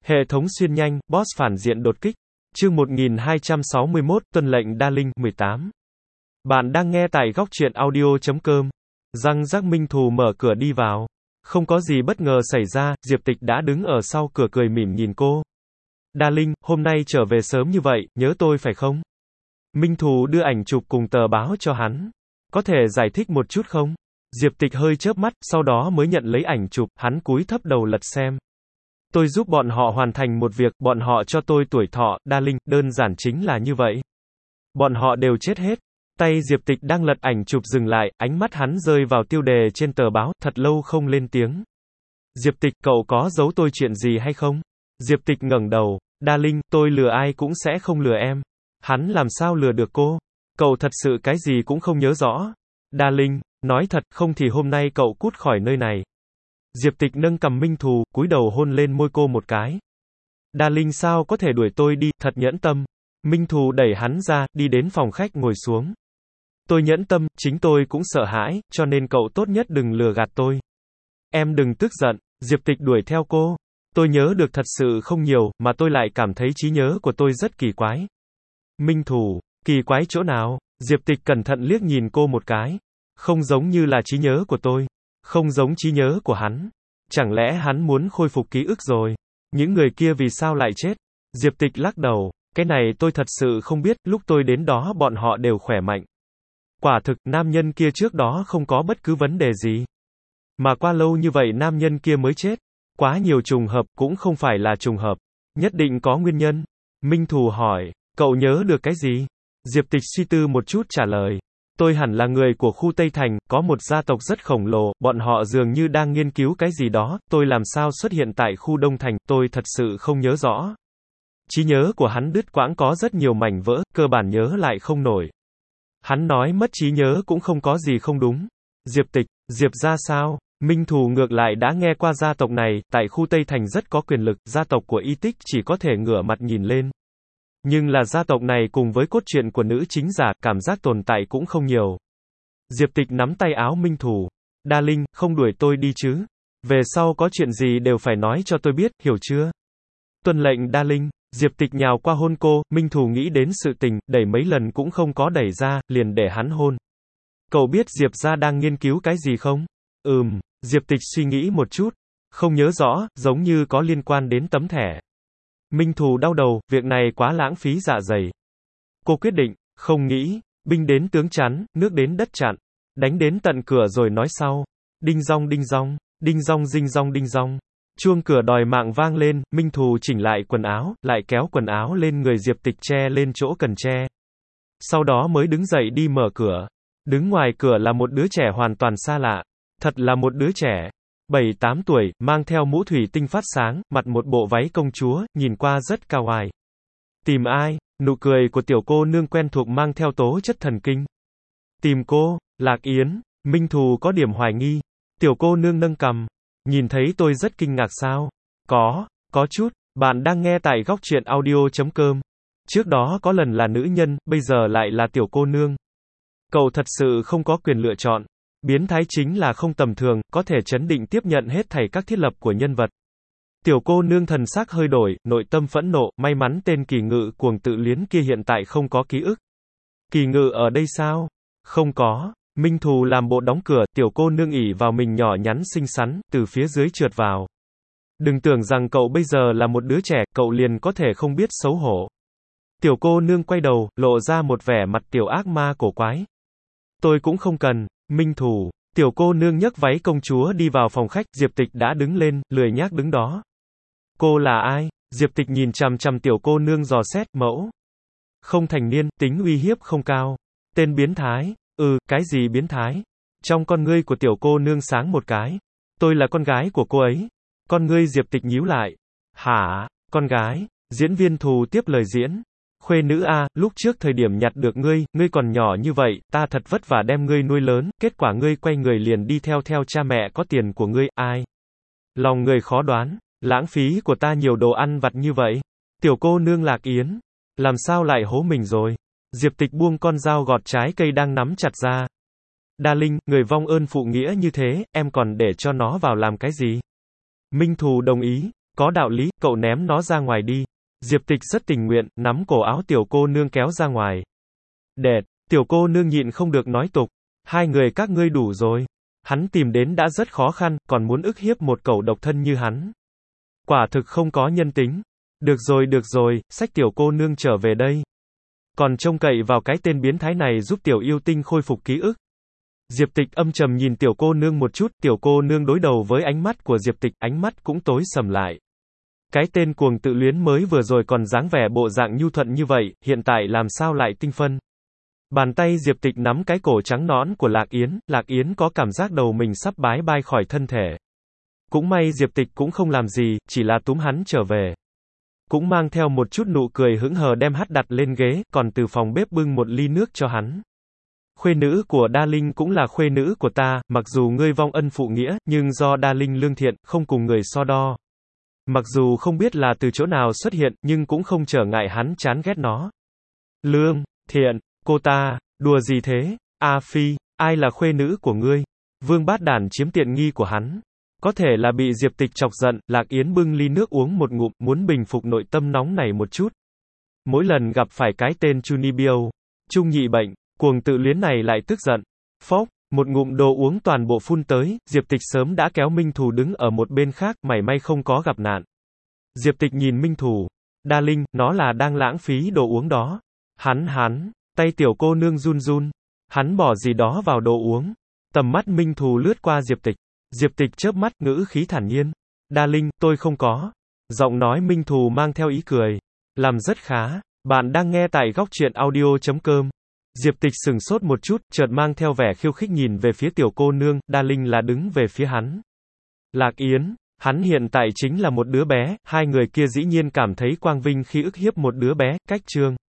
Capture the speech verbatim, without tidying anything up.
Hệ thống xuyên nhanh, boss phản diện đột kích. Chương một nghìn hai trăm sáu mươi mốt, tuân lệnh đa linh, mười tám. Bạn đang nghe tại góc truyện audio chấm com. Răng rắc Minh Thù mở cửa đi vào. Không có gì bất ngờ xảy ra, Diệp Tịch đã đứng ở sau cửa cười mỉm nhìn cô. Đa linh, hôm nay trở về sớm như vậy, nhớ tôi phải không? Minh Thù đưa ảnh chụp cùng tờ báo cho hắn. Có thể giải thích một chút không? Diệp Tịch hơi chớp mắt, sau đó mới nhận lấy ảnh chụp, hắn cúi thấp đầu lật xem. Tôi giúp bọn họ hoàn thành một việc, bọn họ cho tôi tuổi thọ, Đa linh, đơn giản chính là như vậy. Bọn họ đều chết hết. Tay Diệp Tịch đang lật ảnh chụp dừng lại, ánh mắt hắn rơi vào tiêu đề trên tờ báo, thật lâu không lên tiếng. Diệp Tịch, cậu có giấu tôi chuyện gì hay không? Diệp Tịch ngẩng đầu, Đa linh, tôi lừa ai cũng sẽ không lừa em. Hắn làm sao lừa được cô? Cậu thật sự cái gì cũng không nhớ rõ. Đa linh, nói thật, không thì hôm nay cậu cút khỏi nơi này. Diệp Tịch nâng cằm Minh Thù, cúi đầu hôn lên môi cô một cái. Đa linh sao có thể đuổi tôi đi, thật nhẫn tâm. Minh Thù đẩy hắn ra, đi đến phòng khách ngồi xuống. Tôi nhẫn tâm, chính tôi cũng sợ hãi, cho nên cậu tốt nhất đừng lừa gạt tôi. Em đừng tức giận, Diệp Tịch đuổi theo cô. Tôi nhớ được thật sự không nhiều, mà tôi lại cảm thấy trí nhớ của tôi rất kỳ quái. Minh Thù, kỳ quái chỗ nào? Diệp Tịch cẩn thận liếc nhìn cô một cái. Không giống như là trí nhớ của tôi. Không giống trí nhớ của hắn. Chẳng lẽ hắn muốn khôi phục ký ức rồi? Những người kia vì sao lại chết? Diệp Tịch lắc đầu. Cái này tôi thật sự không biết, lúc tôi đến đó bọn họ đều khỏe mạnh. Quả thực, nam nhân kia trước đó không có bất cứ vấn đề gì. Mà qua lâu như vậy nam nhân kia mới chết. Quá nhiều trùng hợp, cũng không phải là trùng hợp. Nhất định có nguyên nhân. Minh Thù hỏi, cậu nhớ được cái gì? Diệp Tịch suy tư một chút trả lời. Tôi hẳn là người của khu Tây Thành, có một gia tộc rất khổng lồ, bọn họ dường như đang nghiên cứu cái gì đó, tôi làm sao xuất hiện tại khu Đông Thành, tôi thật sự không nhớ rõ. Trí nhớ của hắn đứt quãng có rất nhiều mảnh vỡ, cơ bản nhớ lại không nổi. Hắn nói mất trí nhớ cũng không có gì không đúng. Diệp Tịch, Diệp gia sao? Minh Thù ngược lại đã nghe qua gia tộc này, tại khu Tây Thành rất có quyền lực, gia tộc của Y Tích chỉ có thể ngửa mặt nhìn lên. Nhưng là gia tộc này cùng với cốt truyện của nữ chính giả, cảm giác tồn tại cũng không nhiều. Diệp Tịch nắm tay áo Minh Thù. Đa linh, không đuổi tôi đi chứ. Về sau có chuyện gì đều phải nói cho tôi biết, hiểu chưa? Tuân lệnh Đa linh. Diệp Tịch nhào qua hôn cô, Minh Thù nghĩ đến sự tình, đẩy mấy lần cũng không có đẩy ra, liền để hắn hôn. Cậu biết Diệp gia đang nghiên cứu cái gì không? Ừm, Diệp Tịch suy nghĩ một chút. Không nhớ rõ, giống như có liên quan đến tấm thẻ. Minh Thù đau đầu, việc này quá lãng phí dạ dày. Cô quyết định, không nghĩ, binh đến tướng chắn, nước đến đất chặn. Đánh đến tận cửa rồi nói sau. Đinh dong đinh dong, đinh dong dinh dong đinh dong. Chuông cửa đòi mạng vang lên, Minh Thù chỉnh lại quần áo, lại kéo quần áo lên người Diệp Tịch che lên chỗ cần che. Sau đó mới đứng dậy đi mở cửa. Đứng ngoài cửa là một đứa trẻ hoàn toàn xa lạ. Thật là một đứa trẻ. bảy tám tuổi, mang theo mũ thủy tinh phát sáng, mặc một bộ váy công chúa, nhìn qua rất cao oai. Tìm ai? Nụ cười của tiểu cô nương quen thuộc mang theo tố chất thần kinh. Tìm cô, Lạc Yến. Minh Thù có điểm hoài nghi. Tiểu cô nương nâng cằm. Nhìn thấy tôi rất kinh ngạc sao? Có, có chút. Bạn đang nghe tại góc truyện audio chấm com. Trước đó có lần là nữ nhân, bây giờ lại là tiểu cô nương. Cậu thật sự không có quyền lựa chọn. Biến thái chính là không tầm thường, có thể chấn định tiếp nhận hết thảy các thiết lập của nhân vật. Tiểu cô nương thần sắc hơi đổi, nội tâm phẫn nộ, may mắn tên Kỳ Ngự cuồng tự luyến kia hiện tại không có ký ức. Kỳ Ngự ở đây sao? Không có. Minh Thù làm bộ đóng cửa, tiểu cô nương ỉ vào mình nhỏ nhắn xinh xắn, từ phía dưới trượt vào. Đừng tưởng rằng cậu bây giờ là một đứa trẻ, cậu liền có thể không biết xấu hổ. Tiểu cô nương quay đầu, lộ ra một vẻ mặt tiểu ác ma cổ quái. Tôi cũng không cần. Minh Thù, tiểu cô nương nhấc váy công chúa đi vào phòng khách, Diệp Tịch đã đứng lên, lười nhác đứng đó. Cô là ai? Diệp Tịch nhìn chằm chằm tiểu cô nương dò xét, mẫu. Không thành niên, tính uy hiếp không cao. Tên biến thái. Ừ, cái gì biến thái? Trong con ngươi của tiểu cô nương sáng một cái. Tôi là con gái của cô ấy. Con ngươi Diệp Tịch nhíu lại. Hả? Con gái? Diễn viên Thù tiếp lời diễn. Khuê nữ a, lúc trước thời điểm nhặt được ngươi, ngươi còn nhỏ như vậy, ta thật vất vả đem ngươi nuôi lớn, kết quả ngươi quay người liền đi theo theo cha mẹ có tiền của ngươi, ai? Lòng người khó đoán, lãng phí của ta nhiều đồ ăn vặt như vậy. Tiểu cô nương Lạc Yến, làm sao lại hố mình rồi? Diệp Tịch buông con dao gọt trái cây đang nắm chặt ra. Đa linh, người vong ơn phụ nghĩa như thế, em còn để cho nó vào làm cái gì? Minh Thù đồng ý. Có đạo lý, cậu ném nó ra ngoài đi. Diệp Tịch rất tình nguyện, nắm cổ áo tiểu cô nương kéo ra ngoài. Đệt, tiểu cô nương nhịn không được nói tục. Hai người các ngươi đủ rồi. Hắn tìm đến đã rất khó khăn, còn muốn ức hiếp một cẩu độc thân như hắn. Quả thực không có nhân tính. Được rồi được rồi, xách tiểu cô nương trở về đây. Còn trông cậy vào cái tên biến thái này giúp tiểu yêu tinh khôi phục ký ức. Diệp Tịch âm trầm nhìn tiểu cô nương một chút, tiểu cô nương đối đầu với ánh mắt của Diệp Tịch, ánh mắt cũng tối sầm lại. Cái tên cuồng tự luyến mới vừa rồi còn dáng vẻ bộ dạng nhu thuận như vậy, hiện tại làm sao lại tinh phân. Bàn tay Diệp Tịch nắm cái cổ trắng nõn của Lạc Yến, Lạc Yến có cảm giác đầu mình sắp bái bai khỏi thân thể. Cũng may Diệp Tịch cũng không làm gì, chỉ là túm hắn trở về. Cũng mang theo một chút nụ cười hững hờ đem hắn đặt lên ghế, còn từ phòng bếp bưng một ly nước cho hắn. Khuê nữ của Đa Linh cũng là khuê nữ của ta, mặc dù ngươi vong ân phụ nghĩa, nhưng do Đa Linh lương thiện, không cùng người so đo. Mặc dù không biết là từ chỗ nào xuất hiện, nhưng cũng không trở ngại hắn chán ghét nó. Lương, thiện, cô ta, đùa gì thế? A Phi, ai là khuê nữ của ngươi? Vương Bát Đản chiếm tiện nghi của hắn. Có thể là bị Diệp Tịch chọc giận, Lạc Yến bưng ly nước uống một ngụm, muốn bình phục nội tâm nóng này một chút. Mỗi lần gặp phải cái tên Chunibyo, Trung nhị bệnh, cuồng tự luyến này lại tức giận. Phốc, một ngụm đồ uống toàn bộ phun tới, Diệp Tịch sớm đã kéo Minh Thù đứng ở một bên khác, mảy may không có gặp nạn. Diệp Tịch nhìn Minh Thù. Đa Linh, nó là đang lãng phí đồ uống đó. Hắn hắn, tay tiểu cô nương run run. Hắn bỏ gì đó vào đồ uống. Tầm mắt Minh Thù lướt qua Diệp Tịch. Diệp Tịch chớp mắt, ngữ khí thản nhiên. Đa Linh, tôi không có. Giọng nói Minh Thù mang theo ý cười. Làm rất khá. Bạn đang nghe tại góc truyện audio chấm com. Diệp Tịch sừng sốt một chút, chợt mang theo vẻ khiêu khích nhìn về phía tiểu cô nương, Đa Linh là đứng về phía hắn. Lạc Yến, hắn hiện tại chính là một đứa bé, hai người kia dĩ nhiên cảm thấy quang vinh khi ức hiếp một đứa bé, cách chương.